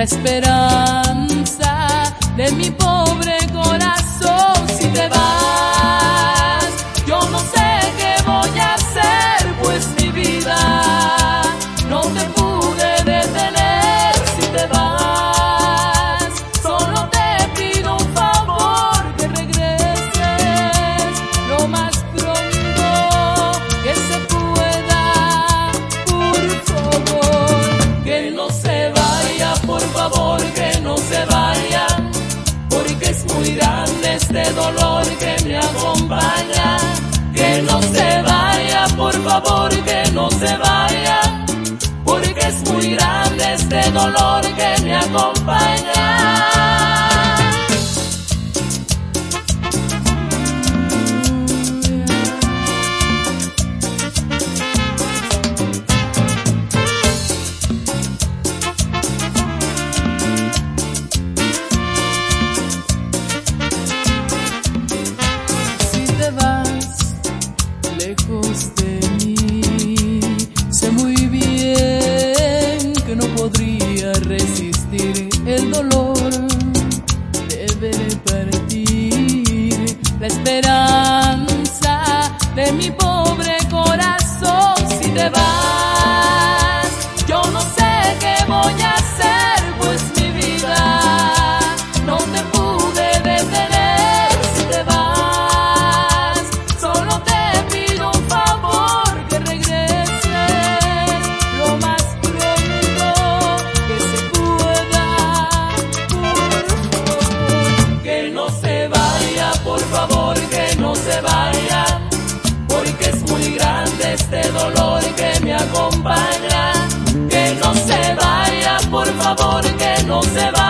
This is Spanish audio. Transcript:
esperanza de mi pobre corazón. Si te vas, yo no sé qué voy a hacer, pues mi vida no te pude detener. Si te vas, solo te pido un favor, que regreses lo más pronto que se pueda, por favor. Que no se vaya, por favor, que no se vaya, porque es muy grande este dolor que me acompaña. Que no se vaya, por favor, que no se vaya, porque es muy grande este dolor que me acompaña. Lejos de mí, sé muy bien que no podría resistir el dolor de ver partir la esperanza de mi pobre corazón. Si te vas, yo no sé qué voy a hacer, pues mi vida no te pude detener. Si te vas, solo te pido un favor, que regreses lo más pronto que se pueda, por favor. Que no se vaya, por favor, que no se vaya, porque es muy grande este dolor que me acompaña. Que no se vaya, por favor, que no se vaya,